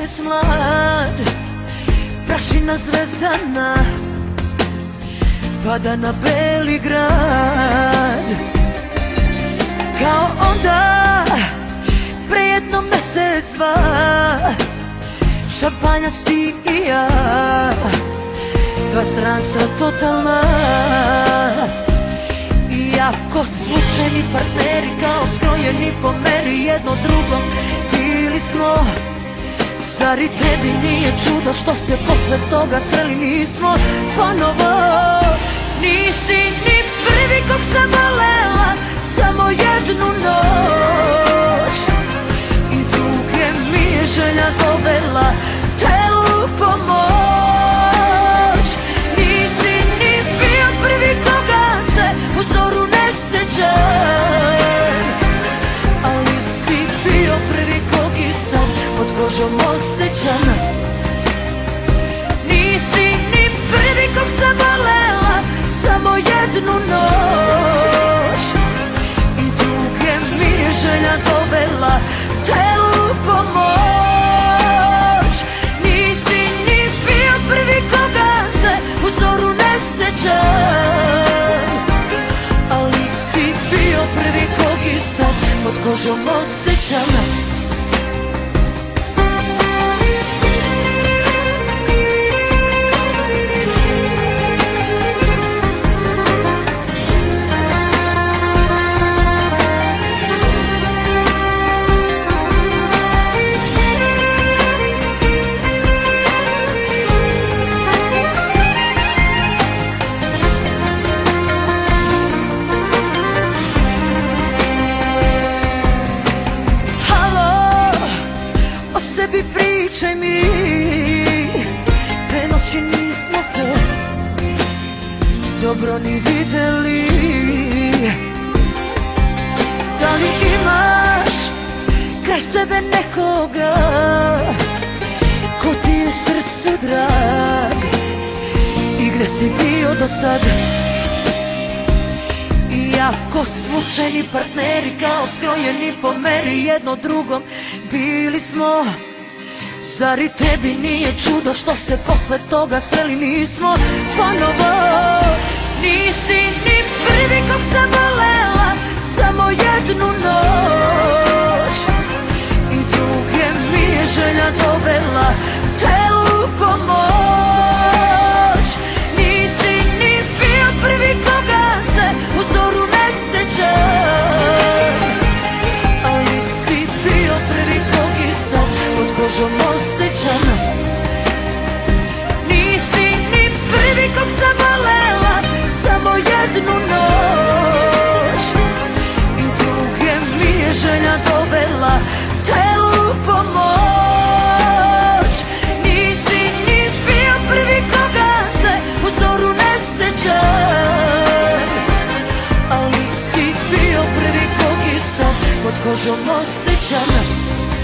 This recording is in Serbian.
mesec mlad, prašina zvezdana pada na beli grad. Kao onda, pre jedno mesec, dva, šampanjac ti i ja, dva stranca totalna. Iako slučajni partneri, kao skrojeni po meri, jedno drugom bili smo. Zar i tebi nije čudo što se posle toga sreli nismo ponovo? Nisi ni prvi kog sam volela, samo jednu noć, i druge mi je želja dovela te u pomoć. Nisi ni bio prvi koga se u zoru ne sećam, ali si bio prvi kogi sam pod kožom osjećam. Nisi ni prvi kog sam volela, samo jednu noć, i druge mi je želja dovela te u pomoć. Nisi ni bio prvi koga se u zoru ne sećam, ali si bio prvi kogi sam pod kožom osjećam. Sebi pričaj mi, te noći nismo se dobro ni videli. Da li imaš kraj sebe nekoga ko ti je srcu drag, i gde si bio do sad? Iako slučajni partneri, kao skrojeni po meri, jedno drugom bili smo. Zar i tebi nije čudo što se posle toga sreli nismo ponovo? Nisi ni prvi kog sam volela, samo jednu noć, i druge mi je želja dovela te u pomoć. Nisi ni bio prvi koga se u zoru ne sećam, ali si bio prvi kogi sam pod kožom osjećam. Nisi ni prvi kog sam volela, samo jednu noć, i druge mi je želja dovela te u pomoć. Nisi ni bio prvi koga se u zoru ne sećam, ali si bio prvi kogi sam pod kožom osjećam.